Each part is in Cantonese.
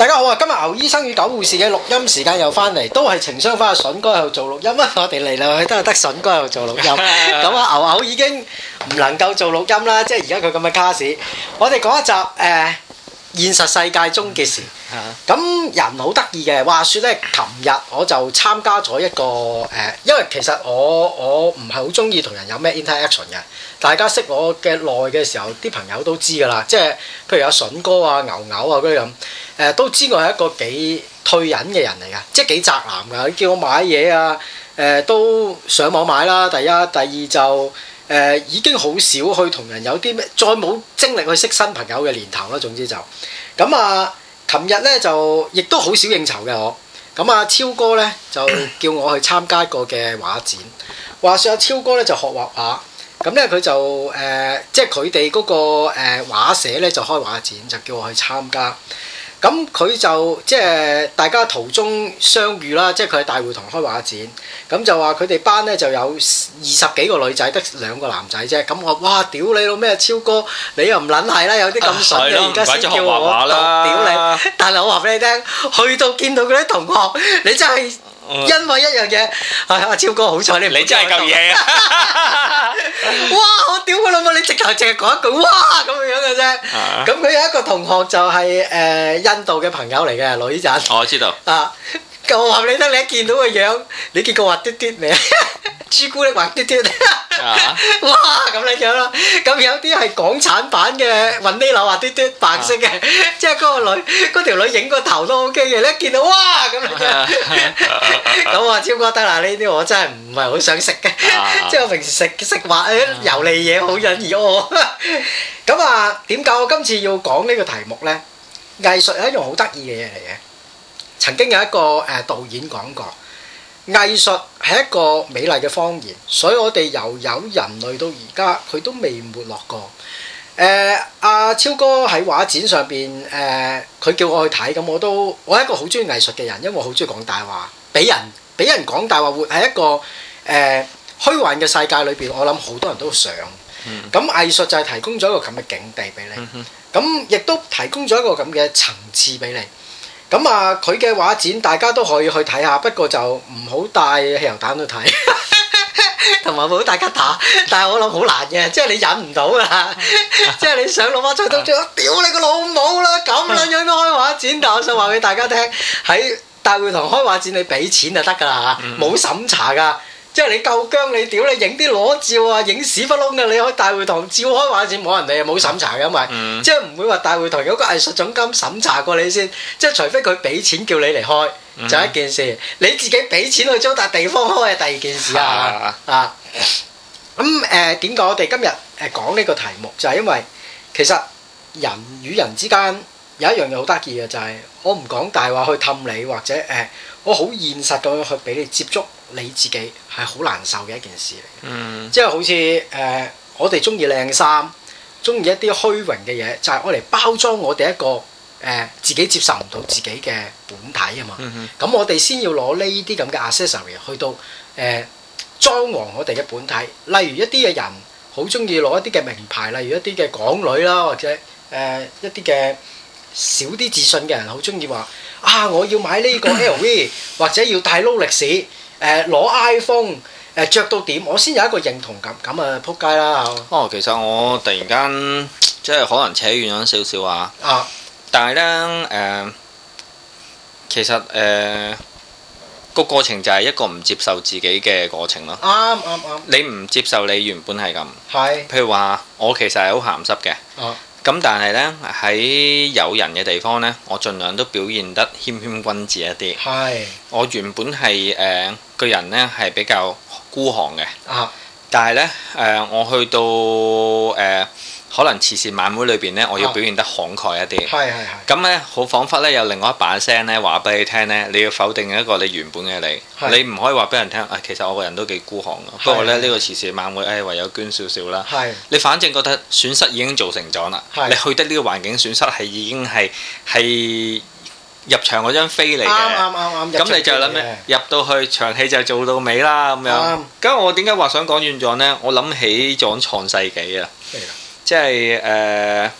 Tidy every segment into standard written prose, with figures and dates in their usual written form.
大家好啊！今日牛醫生與狗護士嘅錄音時間又翻嚟，都係情商翻阿筍哥喺度做錄音啊！我哋嚟嚟去都係得筍哥喺度做錄音。咁啊，牛牛已經唔能夠做錄音啦，即係而家佢咁嘅卡士。我哋講一集現實世界終結時。咁人好得意嘅，話説咧，琴日我就參加咗一個因為其實我唔係好中意同人有咩 interaction 嘅。大家識我嘅耐嘅時候，啲朋友都知㗎啦。即係譬如阿筍哥啊、牛牛啊嗰啲咁，都知我係一個幾退隱嘅人嚟㗎，即係幾宅男㗎。你叫我買嘢啊，都上網買啦。第一，第二就已經好少去同人有啲咩，再冇精力去識新朋友嘅年頭啦。總之就咁啊。琴日咧就亦都好少應酬嘅我，咁啊超哥咧就叫我去參加一個嘅畫展。話說阿超哥咧就學畫畫，咁咧佢就即係佢哋嗰個畫社咧就開畫展，就叫我去參加。咁佢就即係大家途中相遇啦，即係佢喺大會堂開畫展，咁就話佢哋班咧就有20幾個女仔，得2個男仔啫。咁我哇屌你老咩超哥，你又唔撚係啦，有啲咁筍嘅而家先叫我屌你！但係我話俾你聽，去到見到嗰啲同學，你真係因為一樣嘢，阿超哥好彩你真係夠義氣啊！ 哇！我屌佢老母，你直頭淨係講一句哇咁樣嘅啫。咁佢有一個同學就係印度嘅朋友嚟嘅女仔。 我知道。 啊！我話你聽，你一見到個樣，你見過滑嘟嘟未？朱古力滑嘟嘟。哇！咁樣樣咯。咁有啲係港產版嘅雲呢柳滑嘟嘟白色嘅，即係嗰條女影個頭都 OK 嘅。你一見到哇咁樣。咁我話超哥得啦，呢啲我真係唔係好想食嘅。即係我平時食滑啲油膩嘢好引而屙。咁啊，點解我今次要講呢個題目呢？藝術係一樣好得意嘅嘢嚟嘅。曾經有一個導演講過，藝術係一個美麗嘅謊言，所以我哋由有人類到而家，佢都未沒落過。阿超哥喺畫展上邊，佢叫我去睇，咁我係一個好中意藝術嘅人，因為我好中意講大話，俾人講大話，活喺一個虛幻嘅世界裏邊，我諗好多人都想。咁藝術就係提供咗一個咁嘅境地俾你，咁亦都提供咗一個咁嘅層次俾你。咁啊，佢嘅畫展大家都可以去睇下，不過就唔好帶汽油彈去睇，同埋唔好帶吉他。但係我諗好難嘅，即係你忍唔到㗎，即係你想攞把菜刀出，屌你個老母啦！咁撚樣都開畫展，但我想話俾大家聽，喺大會堂開畫展你俾錢就得㗎啦嚇，冇審查㗎。即係你夠姜，你屌你影啲裸照啊，影屎忽窿嘅，你去大會堂照開畫展冇人理，冇審查嘅，因為即係唔會話大會堂有個藝術總監審查過你先，即係除非佢俾錢叫你嚟開，就一件事。你自己俾錢去租笪地方開係第二件事啊！咁點解我哋今日講呢個題目，就係因為其實人與人之間有一樣嘢好得意嘅，就係我唔講大話去氹你，或者我好現實咁樣去俾你接觸。你自己係好難受嘅一件事嚟，即係好似我哋中意靚衫，中意一啲虛榮嘅嘢，就係愛嚟包裝我哋一個自己接受唔到自己嘅本體啊嘛。咁我哋先要攞呢啲咁嘅 accessory 去到裝潢我哋嘅本體。例如一啲嘅人好中意攞一啲嘅名牌，例如一啲嘅港女啦，或者一啲嘅少啲自信嘅人，好中意話啊，我要買呢個 LV 或者要戴勞力士。攞 iPhone 著到點，我先有一個認同感，咁啊撲街啦！ 哦，其實我突然間即係可能扯遠咗少少啊。但係呢，其實個過程就係一個唔接受自己嘅過程咯。 啱。 你唔接受你原本係咁。 係。 譬如話，我其實係好鹹濕嘅。咁但係呢，喺有人嘅地方呢，我盡量都表現得謙君子一啲。係。我原本係個人呢係比較孤寒嘅。但係呢，我去到可能慈善晚會裏邊呢，我要表現得慷慨一啲。咁呢，好彷彿呢有另外一把聲呢話俾你聽呢，你要否定一個你原本嘅你。你唔可以話俾人聽，其實我個人都幾孤寒嘅。不過呢，呢個慈善晚會，唯有捐少少啦。你反正覺得損失已經造成咗啦。你去得呢個環境損失係已經係入場嗰張飛嚟嘅。啱。咁你就諗咩？入到去場戲就做到尾啦咁樣。咁我點解話想講遠咗呢？我諗起咗創世紀啊。即係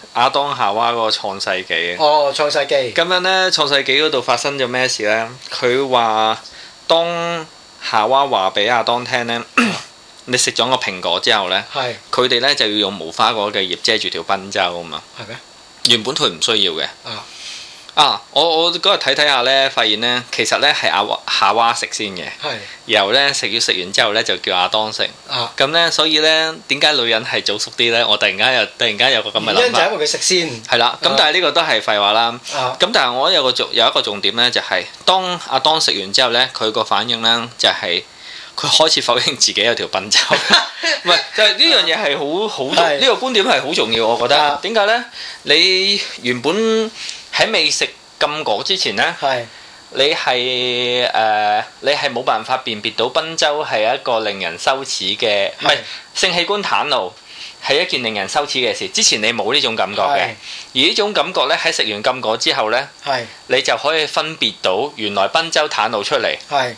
亞當夏娃嗰個創世紀。 哦，創世紀。 咁樣呢，創世紀嗰度發生咗咩事呢？佢話當夏娃話俾亞當聽呢，你食咗個蘋果之後呢，佢哋呢就要用無花果嘅葉遮住條賓周啊嘛。係咩？原本佢唔需要嘅。我嗰日睇睇下呢，發現呢，其實呢係夏娃食先嘅。然後呢食完之後呢，就叫亞當食。咁呢，所以呢，點解女人係早熟啲呢？我突然間有個咁嘅諗法。原因就係因為佢食先。係啦，咁但係呢個都係廢話啦。咁但係我有一個重點呢，就係當亞當食完之後呢，佢個反應呢，就係佢開始否認自己有條賓周。唔係，就係呢樣嘢係好呢個觀點係好重要，我覺得。點解呢？你原本喺未食禁果之前呢，你係冇辦法辨別到賓周係一個令人羞恥嘅，唔係性器官袒露係一件令人羞恥嘅事。之前你冇呢種感覺嘅，而呢種感覺呢，喺食完禁果之後呢，你就可以分別到原來賓周袒露出嚟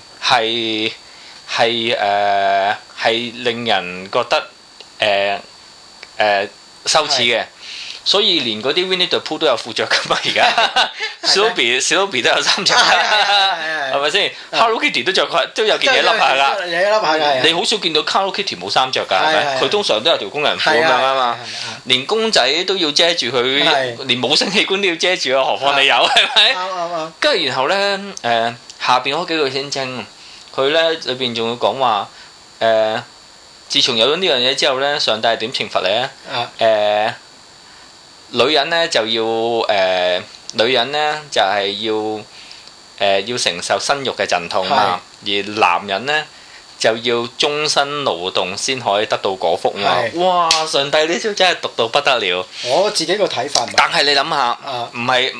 係令人覺得羞恥嘅。所以連嗰啲 Winnie the Pooh 都有褲著噶嘛，而家小魯比都有衫著，係咪先 ？Hello Kitty 都有件嘢笠下㗎，你好少見到 Hello Kitty 冇衫著㗎，係咪？佢通常都有條工人褲咁樣啊嘛。連公仔都要遮住佢，連冇性器官都要遮住啊，何況你有係咪？跟住然後咧下邊嗰幾句先精，佢咧裏邊仲要講話自從有咗呢樣嘢之後咧，上帝係點懲罰你咧？女人呢就要就係要承受生育嘅陣痛嘛，而男人呢就要終身勞動先可以得到果腹嘛。哇！上帝呢招真係毒到不得了。我自己個睇法。但係你諗下，唔係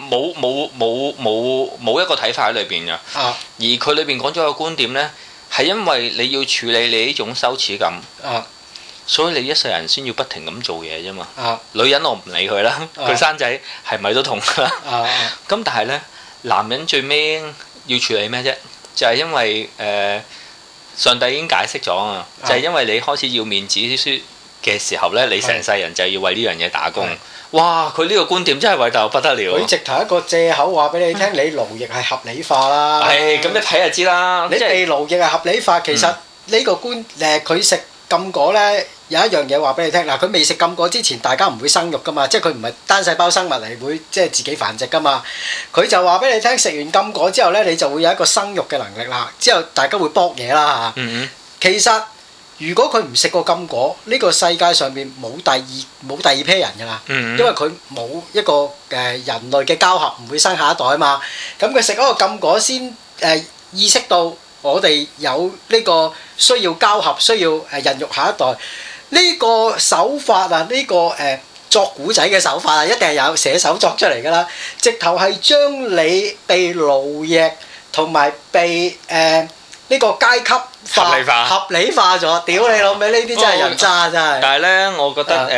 冇一個睇法喺裏邊㗎。而佢裏邊講咗個觀點呢，係因為你要處理你呢種羞恥感。所以你一世人先要不停咁做嘢啫嘛。女人我唔理佢啦，佢生仔係咪都痛啦。咁但係呢，男人最尾要處理咩啫？就係因為上帝已經解釋咗啊，就係因為你開始要面子書嘅時候呢，你成世人就要為呢樣嘢打工。哇！佢呢個觀點真係偉大到不得了。佢直頭一個藉口話俾你聽，你勞役係合理化啦。係咁一睇就知啦。你被勞役係合理化，其實呢個佢食禁果呢，有一樣嘢話俾你聽，嗱，佢未食禁果之前，大家唔會生育噶嘛，即係佢唔係單細胞生物嚟，會即係自己繁殖噶嘛。佢就話俾你聽，食完禁果之後呢，你就會有一個生育嘅能力啦。之後大家會搏嘢啦嚇。其實如果佢唔食過禁果，呢個世界上面冇第二批人㗎啦。因為佢冇一個人類嘅交合，唔會生下一代啊嘛。咁佢食嗰個禁果先意識到我哋有呢個需要交合，需要孕育下一代。呢個手法啊，呢個作古仔嘅手法啊，一定係有寫手作出嚟㗎啦。直頭係將你被奴役同埋被呢個階級合理化咗。屌你老味，呢啲真係人渣真係。但係呢，我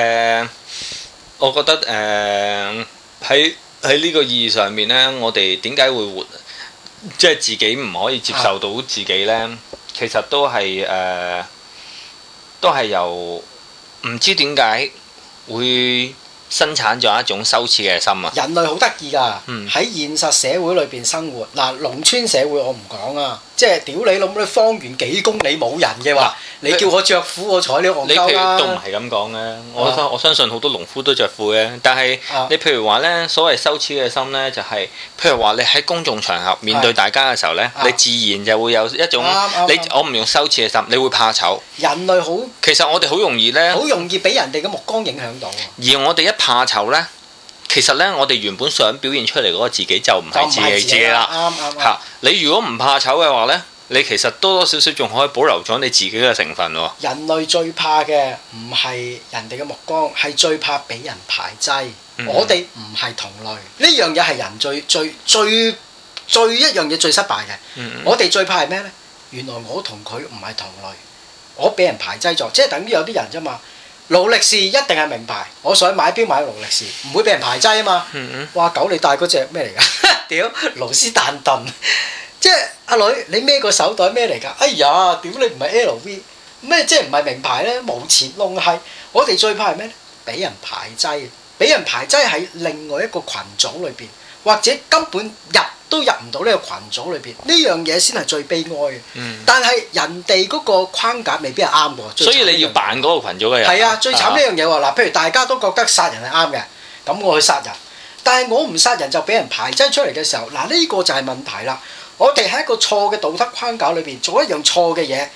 覺得喺呢個意義上面呢，我哋點解會活，即係自己唔可以接受到自己呢？其實都係由唔知點解會生產咗一種羞恥嘅心啊！人類好得意㗎，喺現實社會裏邊生活。嗱，農村社會我唔講啊，即係屌你老母，你方圓幾公里冇人嘅話，你叫我着褲，我睬你戇鳩啦！都唔係咁講嘅，我相信好多農夫都着褲嘅。但係你譬如話呢，所謂羞恥嘅心呢，就係譬如話你喺公眾場合面對大家嘅時候呢，你自然就會有一種我唔用羞恥嘅心，你會怕醜。人類好，其實我哋好容易呢，好容易俾人哋嘅目光影響到。而我哋一怕醜呢，其實呢，我哋原本想表現出嚟嗰個自己就唔係自己啦。啱。你如果唔怕醜嘅話呢，你其實多多少少仲可以保留咗你自己嘅成分喎。人類最怕嘅唔係人哋嘅目光，係最怕俾人排擠。我哋唔係同類，呢樣嘢係人最一樣嘢最失敗嘅。我哋最怕係咩呢？原來我同佢唔係同類，我俾人排擠咗，即係等於有啲人啫嘛。勞力士一定係名牌，我想買錶買勞力士，唔會俾人排擠啊嘛。哇！狗你戴嗰隻咩嚟㗎？屌勞斯丹頓，即係阿女你孭個手袋咩嚟㗎？哎呀，屌你唔係 LV 咩？即係唔係名牌咧？冇錢窿係。我哋最怕係咩咧？俾人排擠， 俾人排擠喺另外一個群組裏邊，或者根本都入唔到呢個群組裏邊，呢樣嘢先係最悲哀嘅。但係人哋嗰個框架未必係啱喎。 所以你要扮嗰個羣組嘅人。 係啊，最慘呢樣嘢喎。嗱，譬如大家都覺得殺人係啱嘅，咁我去殺人，但係我唔殺人就俾人排擠出嚟嘅時候，嗱呢個就係問題啦。我哋喺一個錯嘅道德框架裏邊做一樣錯嘅嘢。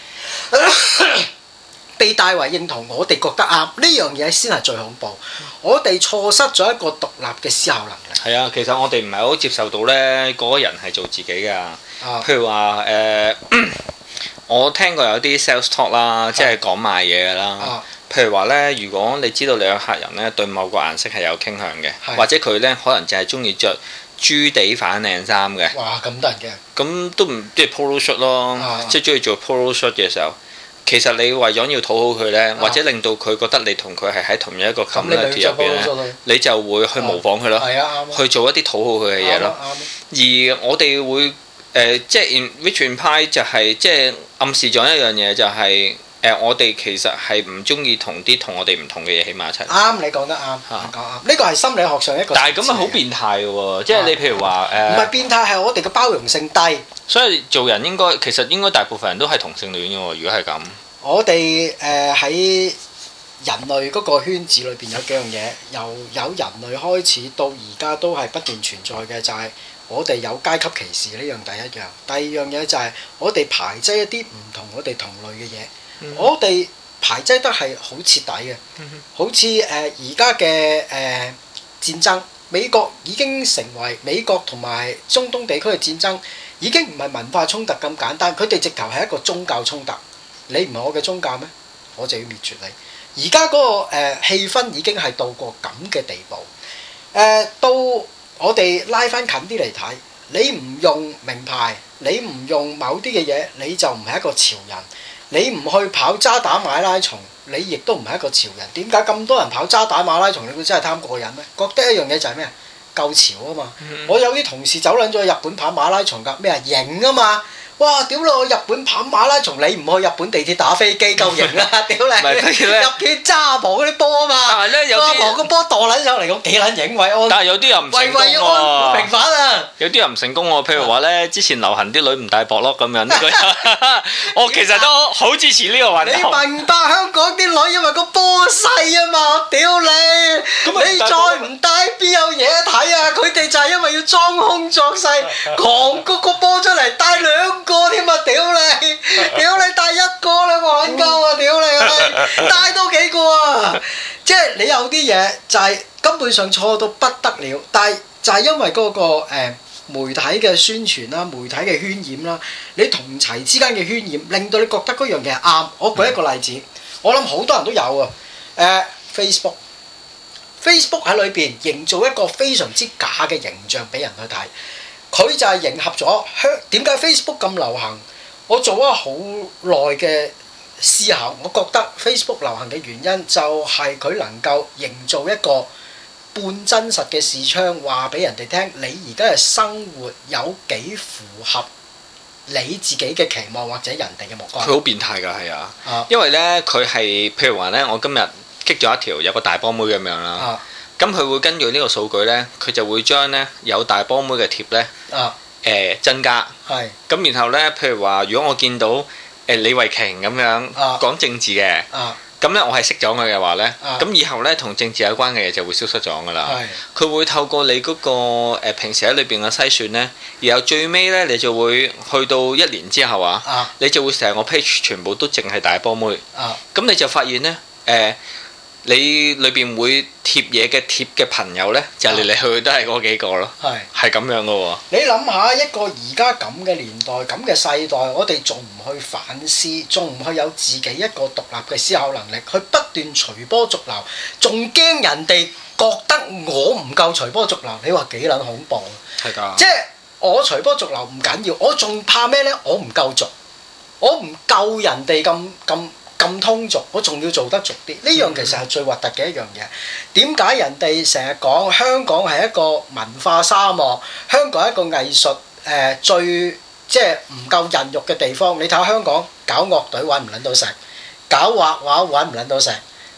被大為認同，我哋覺得啱呢樣嘢先係最恐怖。我哋錯失咗一個獨立嘅思考能力。 係啊，其實我哋唔係好接受到呢嗰個人係做自己㗎。譬如話我聽過有啲 sales talk 啦，即係講賣嘢㗎啦。譬如話呢，如果你知道你有客人呢對某個顏色係有傾向嘅，或者佢呢可能就係中意着豬地反領衫嘅。 哇！咁得人驚。咁都唔即係 polo shirt 咯，即係中意做 polo shirt 嘅時候。其實你為咗要討好佢呢，或者令到佢覺得你同佢係喺同一個 community 入邊呢，你就會去模仿佢咯，去做一啲討好佢嘅嘢咯。而我哋會即係 in which imply 就係即係暗示咗一樣嘢，就係我哋其實係唔中意同啲同我哋唔同嘅嘢起埋一齊。啱， 你講得啱，講啱。呢個係心理學上一個。 但係咁啊，好變態嘅喎，即係你譬如話唔係變態，係我哋嘅包容性低。 所以做人其實應該大部分人都係同性戀嘅喎，如果係咁。 我哋喺人類嗰個圈子裏邊有幾樣嘢，由有人類開始到而家都係不斷存在嘅，就係我哋有階級歧視呢樣第一樣。第二樣嘢就係我哋排擠一啲唔同我哋同類嘅嘢，我哋排擠得係好徹底嘅，好似而家嘅戰爭，美國已經成為美國同埋中東地區嘅戰爭，已經唔係文化衝突咁簡單，佢哋直頭係一個宗教衝突。你唔係我嘅宗教咩？我就要滅絕你。而家嗰個氣氛已經係到過咁嘅地步。到我哋拉翻近啲嚟睇，你唔用名牌，你唔用某啲嘅嘢，你就唔係一個潮人。你唔去跑渣打馬拉松，你亦都唔係一個潮人。點解咁多人跑渣打馬拉松？你會真係貪過癮咩？覺得一樣嘢就係咩？夠潮啊嘛！我有啲同事走撚咗去日本跑馬拉松㗎，咩啊型啊嘛！哇！屌你，我日本跑馬拉松，你唔去日本地鐵打飛機夠型啦！屌你，入邊揸阿婆嗰啲波啊嘛！但係咧，有阿婆個波墮撚上嚟，咁幾撚型位安？ 但係有啲人唔成功喎。 安平反啊！ 有啲人唔成功喎，譬如話咧，之前流行啲女唔戴薄咯咁樣。我其實都好支持呢個運動。 你明白香港啲女因為個波細啊嘛？屌你！你再唔戴邊有嘢睇啊？佢哋就係因為要裝腔作勢，狂谷個波出嚟，帶兩個添啊！屌你！屌你帶一個啦，我揾鳩啊！屌你，帶多幾個啊！即係你有啲嘢就係根本上錯到不得了，但係就係因為嗰個媒體嘅宣傳啦、媒體嘅渲染啦，你同齊之間嘅渲染，令到你覺得嗰樣嘢係啱。我舉一個例子，我諗好多人都有啊。Facebook 喺裏邊營造一個非常之假嘅形象俾人去睇，佢就係迎合咗點解 Facebook 咁流行？我做咗好耐嘅思考，我覺得 Facebook 流行嘅原因就係佢能夠營造一個半真實嘅視窗，話俾人哋聽，你而家嘅生活有幾符合你自己嘅期望或者人哋嘅目光。 佢好變態㗎，係啊，因為呢，佢係譬如話呢，我今日激咗一條有個大波妹咁樣啦，咁佢會根據呢個數據呢，佢就會將呢有大波妹嘅貼呢增加。係。咁然後呢，譬如話，如果我見到李慧瓊咁樣講政治嘅。咁咧，我係識咗佢嘅話咧，咁以後咧同政治有關嘅嘢就會消失咗噶啦。佢會透過你嗰個平時喺裏邊嘅篩選咧，然後最尾咧你就會去到1年之後你就會成個 page 全部都淨係大波妹。咁你就發現咧，你裏邊會貼嘢嘅朋友咧，就嚟嚟去去都係嗰幾個咯。係咁樣噶喎。你諗下一個而家咁嘅年代、咁嘅世代，我哋仲唔去反思，仲唔去有自己一個獨立嘅思考能力，去不斷隨波逐流，仲驚人哋覺得我唔夠隨波逐流？你話幾撚恐怖？ 係㗎。 即係我隨波逐流唔緊要，我仲怕咩咧？我唔夠俗，我唔夠人哋咁通俗，我仲要做得俗啲，呢樣其實係最核突嘅一樣嘢。點解人哋成日講香港係一個文化沙漠，香港係一個藝術最即係唔夠人肉嘅地方？你睇下香港搞樂隊揾唔撚到食，搞畫畫揾唔撚到食，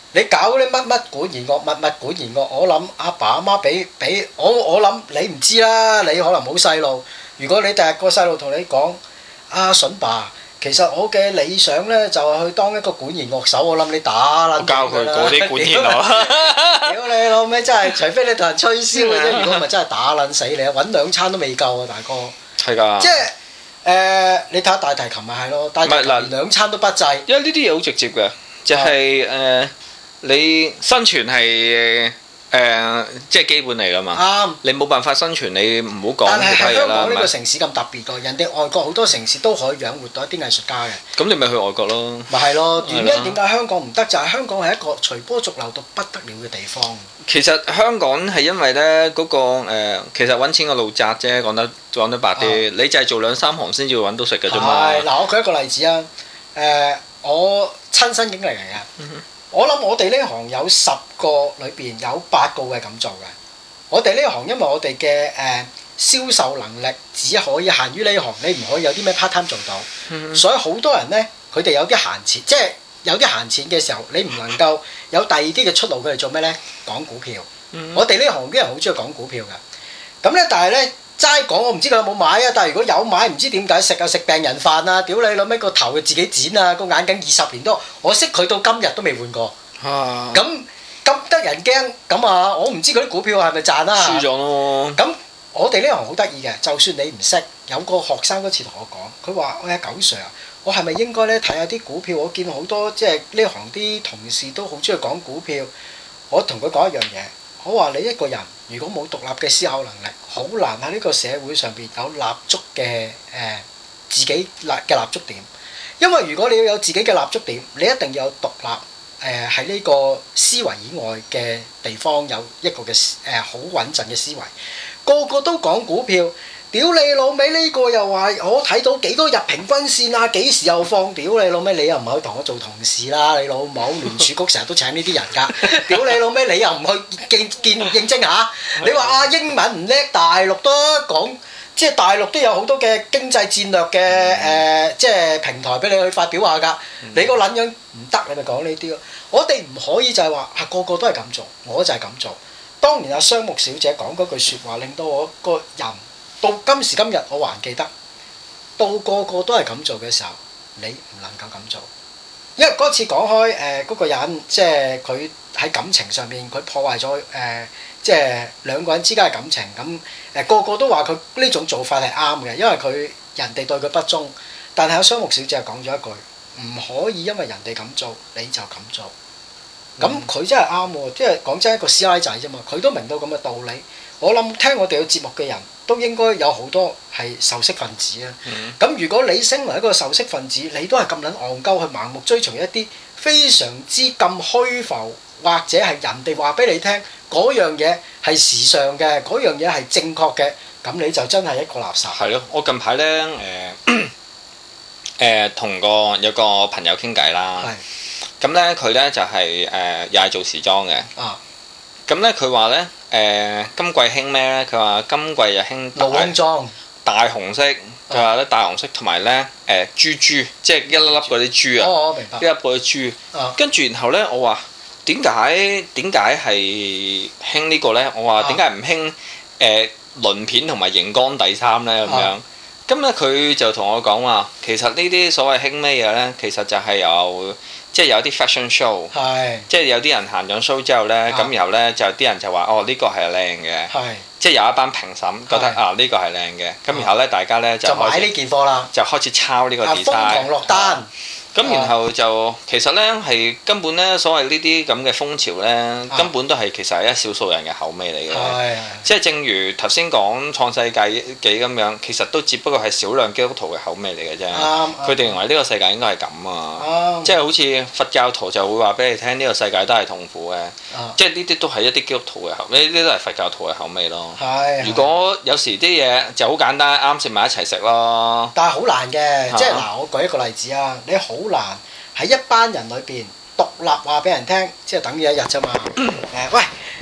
你搞嗰啲乜乜管弦樂、物物管弦樂，我諗阿爸阿媽俾我諗你唔知啦，你可能冇細路。如果你第日個細路同你講，阿筍爸，其實我嘅理想咧就係去當一個管弦樂手，我諗你打撚。 教佢嗰啲管弦樂。 屌你老味真係，除非你同人吹簫嘅啫，如果唔係真係打撚死你啊！揾2餐都未夠啊，大哥。 係㗎。 即係你睇下大提琴咪係咯，大提琴連2餐都不濟。 因為呢啲嘢好直接嘅，就係你生存係即係基本嚟㗎嘛。啱。你冇辦法生存，你唔好講其他嘢啦。但係香港呢個城市咁特別㗎，人哋外國好多城市都可以養活到一啲藝術家嘅。咁你咪去外國咯。 咪係咯，原因點解香港唔得？就係香港係一個隨波逐流到不得了嘅地方。 其實香港係因為咧嗰個其實揾錢個路窄啫，講得白啲，你就係做2-3行先至會揾到食嘅啫嘛。 係嗱，我舉一個例子啊，我親身經歷嚟嘅。我諗我哋呢行有10個裏邊有8個會係咁做嘅。我哋呢行因為我哋嘅銷售能力只可以限於呢行，你唔可以有啲咩 part time 做到，所以好多人呢，佢哋有啲閒錢，即係有啲閒錢嘅時候，你唔能夠有第二啲嘅出路，佢哋做咩呢？講股票。我哋呢行啲人好中意講股票㗎。咁呢，但係呢，齋講我唔知佢有冇買啊，但係如果有買，唔知點解食病人飯啊！屌你老味個頭就自己剪啊，個眼鏡20年都，我識佢到今日都未換過。咁得人驚，咁啊我唔知佢啲股票係咪賺啦。 輸咗咯。 咁我哋呢行好得意嘅，就算你唔識，有個學生嗰次同我講，佢話：喂，9 Sir 啊，我係咪應該咧睇下啲股票？我見好多即係呢行啲同事都好中意講股票。我同佢講一樣嘢，我話你一個人如果冇獨立嘅思考能力，好難喺呢個社會上邊有立足嘅自己嘅立足點。因為如果你要有自己嘅立足點，你一定要有獨立喺呢個思維以外嘅地方有一個嘅好穩陣嘅思維。個個都講股票，屌你老味呢個又話我睇到幾多日平均線啊，幾時又放？屌你老味你又唔去同我做同事啦，你老母聯儲局成日都請呢啲人㗎。屌你老味你又唔去應徵下？你話啊英文唔叻，大陸都講，即係大陸都有好多嘅經濟戰略嘅即係平台俾你去發表下㗎。你個撚樣唔得，你咪講呢啲咯。我哋唔可以就係話個個都係咁做，我就係咁做。當年阿雙木小姐講嗰句説話，令到我個人到今時今日我還記得。到個個都係咁做嘅時候，你唔能夠咁做。因為嗰次講開嗰個人，即係佢喺感情上面佢破壞咗即係2個人之間嘅感情。咁個個都話佢呢種做法係啱嘅，因為佢人哋對佢不忠。但係阿雙木小姐講咗一句：唔可以因為人哋咁做你就咁做。咁佢真係啱喎，即係講真一個師奶仔啫嘛，佢都明到咁嘅道理。我諗聽我哋嘅節目嘅人都應該有好多係受識分子啊。咁如果你身為一個受識分子，你都係咁撚戇鳩去盲目追隨一啲非常之咁虛浮，或者係人哋話俾你聽嗰樣嘢係時尚嘅，嗰樣嘢係正確嘅，咁你就真係一個垃圾。 係咯，我近排咧同有個朋友傾偈啦。咁咧佢咧就係又係做時裝嘅。咁咧佢話咧今季興咩咧？佢話今季就興露胸裝、 大紅色。佢話咧大紅色同埋咧珠，即係一粒粒嗰啲珠啊。 我明白。 一粒嗰啲珠。跟住然後咧，我話點解係興呢個咧？我話點解唔興鱗片同埋熒光底衫咧？咁樣。咁咧佢就同我講話，其實呢啲所謂興咩嘢咧，其實就係即係有啲 fashion show，即係有啲人行咗 show 之後咧，咁然後咧就啲人就話哦呢個係靚嘅，即係有一班評審覺得啊呢個係靚嘅，咁然後咧大家咧就買呢件貨啦， 就開始抄呢個 design，瘋狂落單。 咁然後就其實咧係根本咧所謂呢啲咁嘅風潮咧，根本都係其實係一少數人嘅口味嚟嘅。即係正如頭先講創世紀咁樣，其實都只不過係少量基督徒嘅口味嚟嘅啫。佢哋認為呢個世界應該係咁啊。即係好似佛教徒就會話俾你聽，呢個世界都係痛苦嘅。即係呢啲都係一啲基督徒嘅口味，呢啲都係佛教徒嘅口味咯。如果有時啲嘢就好簡單，啱食埋一齊食咯。 但係好難嘅，即係嗱，我舉一個例子啊，你好難喺一班人裏邊獨立話俾人聽，即係等於一日啫嘛。喂，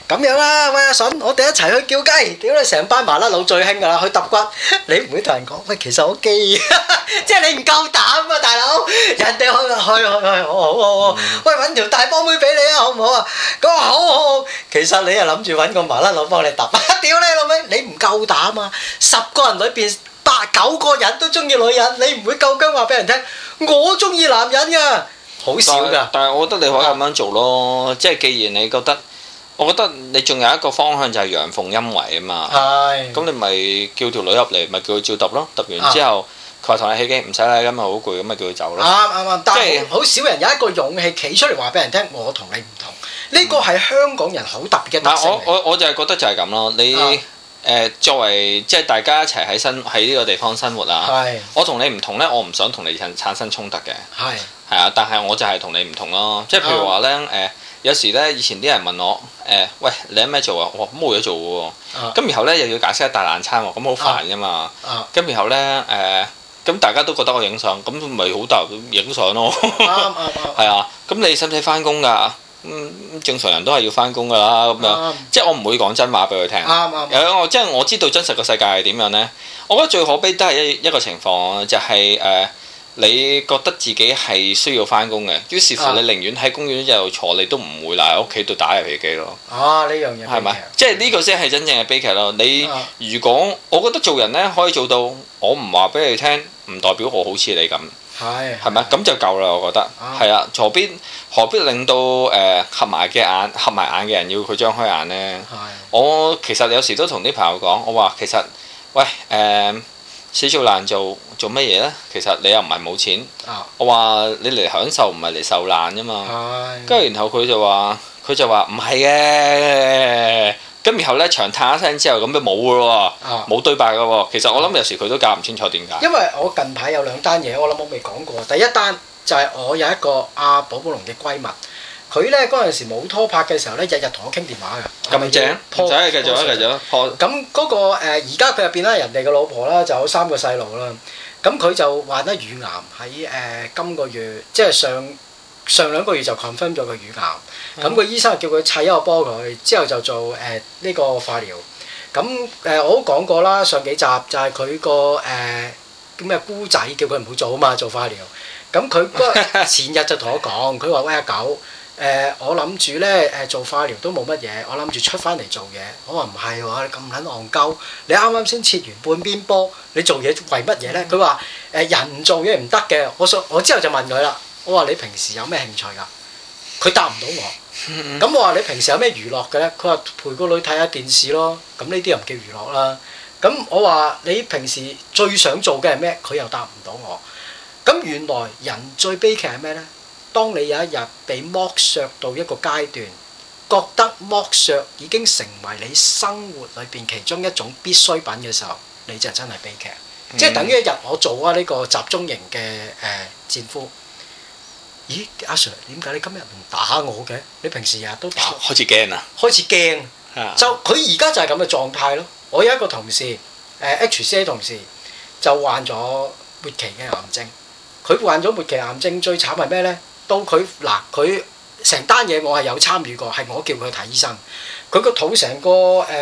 咁樣啦，喂阿筍，我哋一齊去叫雞，屌你成班麻甩佬最興㗎啦，去揼骨，你唔會同人講，喂其實我基，即係你唔夠膽啊大佬，人哋去，好，喂揾條大波妹俾你啊，好唔好啊？咁話好，其實你係諗住揾個麻甩佬幫你揼，屌你老味，你唔夠膽啊！10個人裏邊8、9個人都中意女人，你唔會夠薑話俾人聽，我中意男人㗎，好少㗎。 但係我覺得你可以咁樣做咯，即係既然你覺得。我覺得你仲有一個方向就係陽奉陰違啊嘛，咁你咪叫條女入嚟，咪叫佢照揼咯，揼完之後佢話同你起機唔使啦，今日好攰，咁咪叫佢走咯。 啱，但係好少人有一個勇氣企出嚟話俾人聽，我同你唔同，呢個係香港人好特別嘅特色嚟。 我就係覺得就係咁咯，你作為即係大家一齊喺呢個地方生活啊，我同你唔同呢，我唔想同你產生衝突嘅，係啊，但係我就係同你唔同咯，即係譬如話呢。有時咧，以前啲人問我喂，你有咩做啊？我話冇嘢做喎。咁然後咧又要解釋一大爛餐喎，咁好煩噶嘛。咁然後咧咁大家都覺得我影相，咁咪好大影相咯。係啊，咁你使唔使翻工㗎？正常人都係要翻工㗎啦。咁樣即係我唔會講真話俾佢聽。即係我知道真實個世界係點樣咧。我覺得最可悲都係一個情況，就係你覺得自己係需要翻工嘅，於是乎你寧願喺公園度坐，你都唔會賴喺屋企度打遊戲機咯。 呢樣嘢係咪？ 即係呢個先係真正嘅悲劇咯。你如果我覺得做人呢，可以做到，我唔話俾你聽，唔代表我好似你咁。係咪？咁就夠啦，我覺得。係啊，何必令到合埋眼嘅人要佢張開眼呢？我其實有時都同啲朋友講，我話其實喂死做爛做乜嘢呢？其實你又唔係冇錢，我話你嚟享受唔係嚟受難啫嘛。跟住然後佢就話唔係嘅，咁然後呢長嘆一聲之後咁就冇嘅喎，冇對白嘅喎。其實我諗有時佢都搞唔清楚點解。 因為我近排有2單嘢，我諗我未講過。第一單就係我有一個阿寶寶龍嘅閨蜜。佢呢嗰陣時冇拖拍嘅時候呢，日日同我傾電話㗎。 咁正，唔使繼續。 咁嗰個而家佢入邊啦，人哋嘅老婆啦就有3個細路啦。咁佢就患得乳癌喺今個月，即係上2個月就 confirm 咗佢乳癌。咁個醫生叫佢砌一個波佢，之後就做呢個化療。咁我都講過啦，上幾集就係佢個叫咩姑仔叫佢唔好做啊嘛，做化療。咁佢前日就同我講，佢話喂阿狗。我諗住咧做化療都冇乜嘢，我諗住出翻嚟做嘢。我話唔係喎，你咁撚戇鳩，你啱啱先切完半邊波，你做嘢為乜嘢咧？佢話人唔做嘢唔得嘅。我之後就問佢啦，我話你平時有咩興趣㗎？佢答唔到我。咁我話你平時有咩娛樂嘅咧？佢話陪個女睇下電視咯。咁呢啲又唔叫娛樂啦。咁我話你平時最想做嘅係咩？佢又答唔到我。咁原來人最悲劇係咩咧？當你有一日被剝削到一個階段，覺得剝削已經成為你生活裏邊其中一種必需品嘅時候，你就真係悲劇。即係等於一日我做啊呢個集中營嘅戰俘。咦，阿 Sir，點解你今日唔打我嘅？你平時日日都打。 開始驚啊！ 開始驚。就佢而家就係咁嘅狀態咯。我有一個同事HCA 同事就患咗末期嘅癌症。佢患咗末期癌症最慘係咩呢？到佢成單嘢我係有參與過，係我叫佢睇醫生。佢個肚成個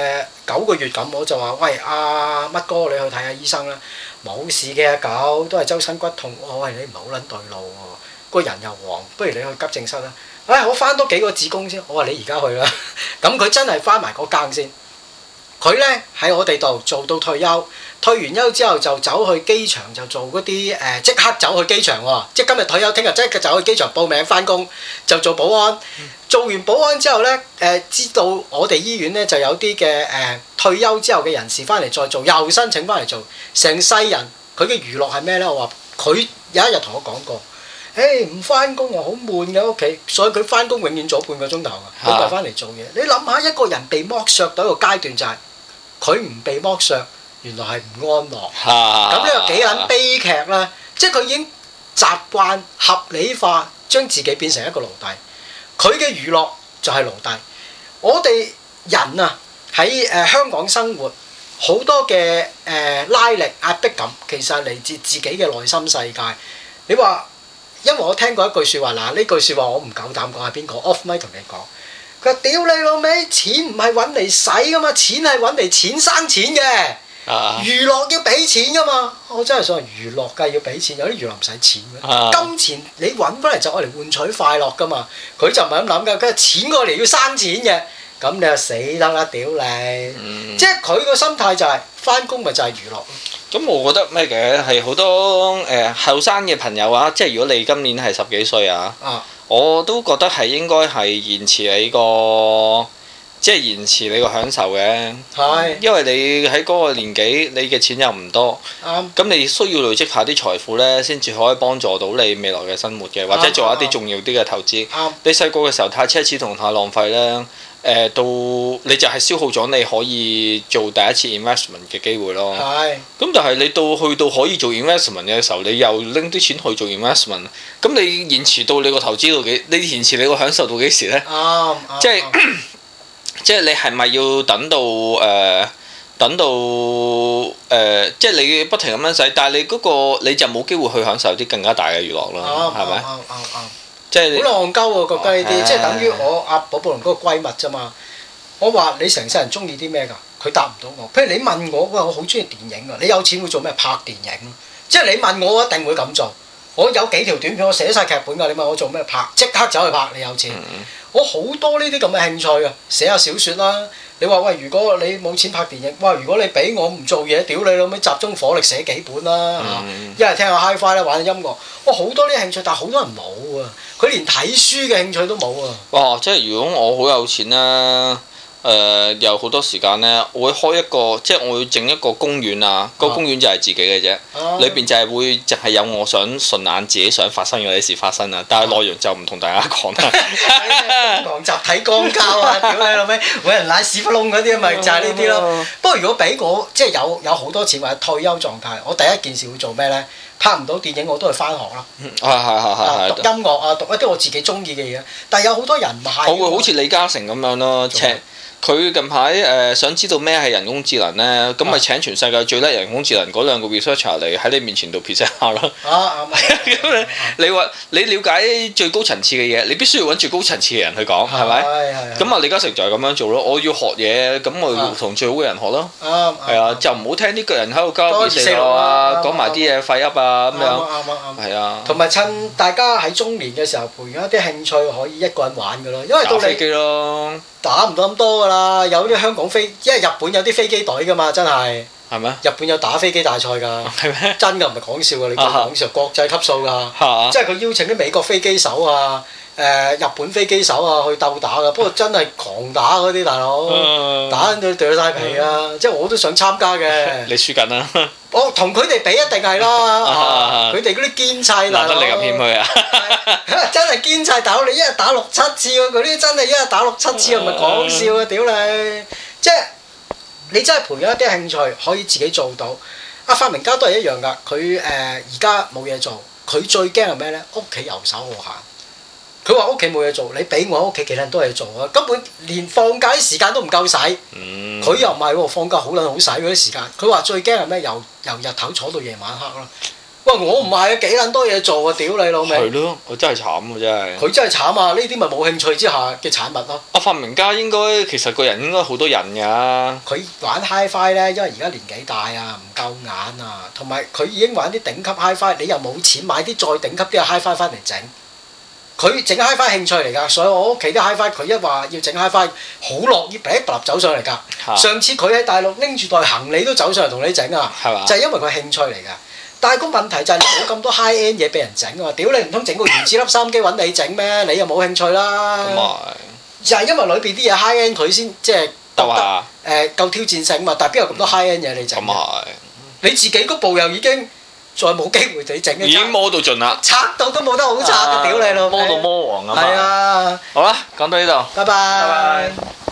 9個月咁，我就話：喂，阿乜哥，你去睇下醫生啦。冇事嘅，阿狗都係周身骨痛。我話你唔係好撚對路喎，個人又黃，不如你去急症室啦。我翻多幾個子宮先。我話你而家去啦。咁佢真係翻埋嗰間先。佢呢喺我哋度做到退休，退完休之後就走去機場就做嗰啲即刻走去機場喎，即係今日退休，聽日即刻走去機場報名翻工就做保安。做完保安之後呢，知道我哋醫院呢就有啲嘅退休之後嘅人士翻嚟再做，又申請翻嚟做，成世人佢嘅娛樂係咩呢？我話佢有一日同我講過，唔翻工又好悶嘅屋企，所以佢翻工永遠早半個鐘頭㗎，佢就翻嚟做嘢。你諗下一個人被剝削到一個階段就係佢唔被剝削。原來係唔安樂，咁呢個幾撚悲劇啦！即係佢已經習慣合理化，將自己變成一個奴隸。佢嘅娛樂就係奴隸。我哋人啊喺香港生活，好多嘅拉力壓迫感，其實係嚟自自己嘅內心世界。你話，因為我聽過一句説話，嗱呢句説話我唔夠膽講係邊個 ，off mic 同你講。 佢話：屌你老味，錢唔係揾嚟使噶嘛，錢係揾嚟錢生錢嘅。娛樂要俾錢噶嘛，我真係想話娛樂梗係要俾錢，有啲娛樂唔使錢嘅。金錢你揾翻嚟就愛嚟換取快樂噶嘛，佢就唔係咁諗噶，佢係錢過嚟要生錢嘅。咁你就死得啦！屌你，即係佢個心態就係翻工咪就係娛樂。 咁我覺得咩嘅係好多後生嘅朋友啊，即係如果你今年係10幾歲啊，我都覺得係應該係延遲你個。即係延遲你個享受嘅，因為你喺嗰個年紀，你嘅錢又唔多，咁你需要累積下啲財富呢，先至可以幫助到你未來嘅生活嘅，或者做一啲重要啲嘅投資。你細個嘅時候太奢侈同太浪費呢，到你就係消耗咗你可以做第一次 investment 嘅機會咯。咁但係你去到可以做 investment 嘅時候，你又拎啲錢去做 investment，咁你延遲到你個投資到幾？你延遲你個享受到幾時呢？即係你係咪要等到即係你不停咁樣使，但係你嗰個你就冇機會去享受啲更加大嘅娛樂咯，係咪？即係好戇鳩喎，覺得呢啲，即係等於我阿寶寶龍嗰個閨蜜啫嘛。我話你成世人中意啲咩㗎？佢答唔到我。譬如你問我，喂，我好中意電影㗎。你有錢會做咩？拍電影。即係你問我，我一定會咁做。我有幾條短片，我寫晒劇本㗎。你問我做咩拍？即刻走去拍。你有錢。我好多呢啲咁嘅興趣啊，寫下小説啦。你話喂，如果你冇錢拍電影，哇！如果你俾我唔做嘢，屌你老味，集中火力寫幾本啦嚇。一係聽下 HiFi 啦，玩下音樂。我好多呢啲興趣，但係好多人冇啊。佢連睇書嘅興趣都冇啊。 哇！即係如果我好有錢啦。有好多時間呢，我會開一個，即係我會整一個公園啊。個公園就係自己嘅啫，裏邊就係會淨係有我想順眼自己想發生嘅啲事發生啊。但係內容就唔同大家講啦。 瘋狂集體肛交啊！屌你老味，每人舐屎窟窿嗰啲咪就係呢啲咯。不過如果俾我即係有好多錢或者退休狀態，我第一件事會做咩呢？拍唔到電影我都去返學啦。讀音樂啊，讀一啲我自己中意嘅嘢。但係有好多人唔係。 我會好似李嘉誠咁樣咯，佢近排想知道咩係人工智能呢？咁咪請全世界最叻人工智能嗰兩個 researcher 嚟喺你面前度 present 下咯。咁你話你了解最高層次嘅嘢，你必須要揾最高層次嘅人去講，係咪？咁啊，李嘉誠就係咁樣做咯。我要學嘢，咁我要同最好嘅人學咯。係啊，就唔好聽啲個人喺度交俾四路啊，講埋啲嘢廢噏啊咁樣。係啊。同埋趁大家喺中年嘅時候培養一啲興趣，可以一個人玩㗎咯。因為到你打飛機咯。 打唔到咁多㗎啦，有啲香港因為日本有啲飛機隊㗎嘛，真係。 係咩？ 日本有打飛機大賽㗎。係咩？真㗎，唔係講笑㗎，你講笑，國際級數㗎。即係佢邀請啲美國飛機手啊，日本飛機手啊去鬥打㗎。不過真係狂打嗰啲大佬，打到掉曬皮啊！即係我都想參加嘅。 你輸緊啦。 我同佢哋比一定係啦，佢哋嗰啲堅砌大佬。 難得你咁謙虛啊！ 真係堅砌大佬，你一日打6、7次喎，佢啲真係一日打6、7次，唔係講笑啊！屌你，即係你真係培養一啲興趣，可以自己做到。阿發明家都係一樣㗎，佢而家冇嘢做，佢最驚係咩呢？屋企遊手好閒。佢話屋企冇嘢做，你俾我喺屋企幾撚多嘢做啊！根本連放假啲時間都唔夠使。佢又唔係喎，放假好撚好使嗰啲時間。佢話最驚係咩？由日頭坐到夜晚黑咯。喂，我唔係啊，幾撚多嘢做啊！屌你老味。係咯， 我真係慘啊！真係。 佢真係慘啊！呢啲咪冇興趣之下嘅產物咯。 阿發明家應該其實個人應該好多人㗎。 佢玩 HiFi 呢，因為而家年紀大啊，唔夠眼啊，同埋佢已經玩啲頂級 HiFi，你又冇錢買啲再頂級啲嘅 HiFi 翻嚟整。佢整 HiFi 興趣嚟㗎，所以我屋企啲 HiFi 佢一話要整 HiFi，好樂意嗶嗶走上嚟㗎。上次佢喺大陸拎住袋行李都走上嚟同你整啊，就係因為佢興趣嚟㗎。但係個問題就係你冇咁多 high end 嘢俾人整啊！屌你唔通整個原子粒收音機揾你整咩？你又冇興趣啦。就係因為裏邊啲嘢 high end 佢先即係覺得夠挑戰性嘛，但係邊有咁多 high end 嘢你整？你自己嗰部又已經。再冇機會你整嘅， 已經摸到盡啦， 拆到都冇得好拆嘅，屌你老！ 摸到魔王啊嘛！ 係啊， 好啦，講到呢度， 拜拜。